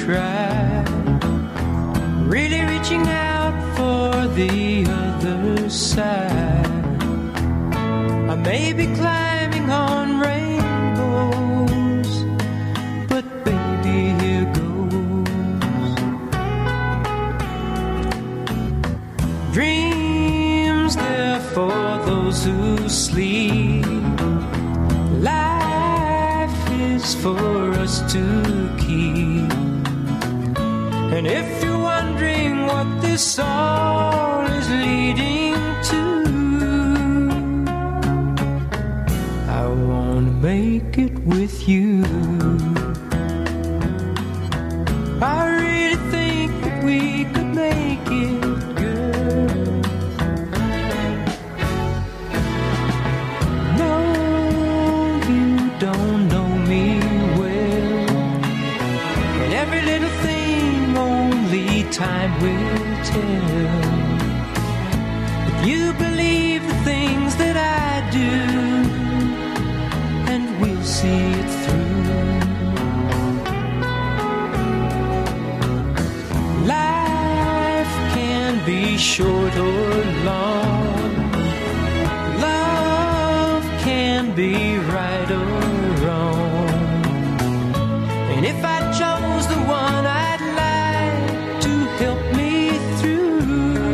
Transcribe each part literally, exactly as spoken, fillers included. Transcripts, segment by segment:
try, really reaching out for the other side. I may be climbing on rainbows, but baby, here goes. Dreams, they're for those who sleep. Life is for us to keep. And if you're wondering what this all is leading to, I want to make it with you. I really think that we could make it, girl. No, you don't know me well, and every little thing only time will tell. If you believe the things that I do, and we'll see it through. Life can be short or long. Love can be right or wrong. And if I chose the one I'd like to help me through,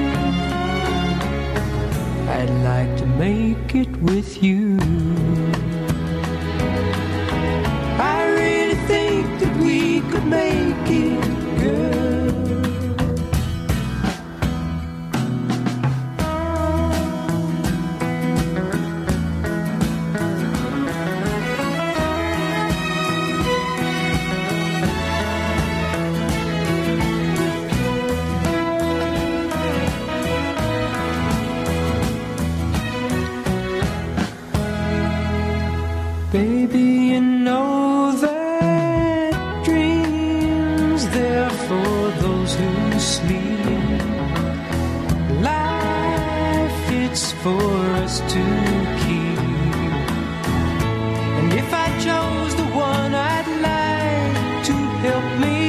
I'd like to make it with you. I really think that we could make it, girl. Baby, you know that dreams, they're for those who sleep. Life, it's for us to keep. And if I chose the one I'd like to help me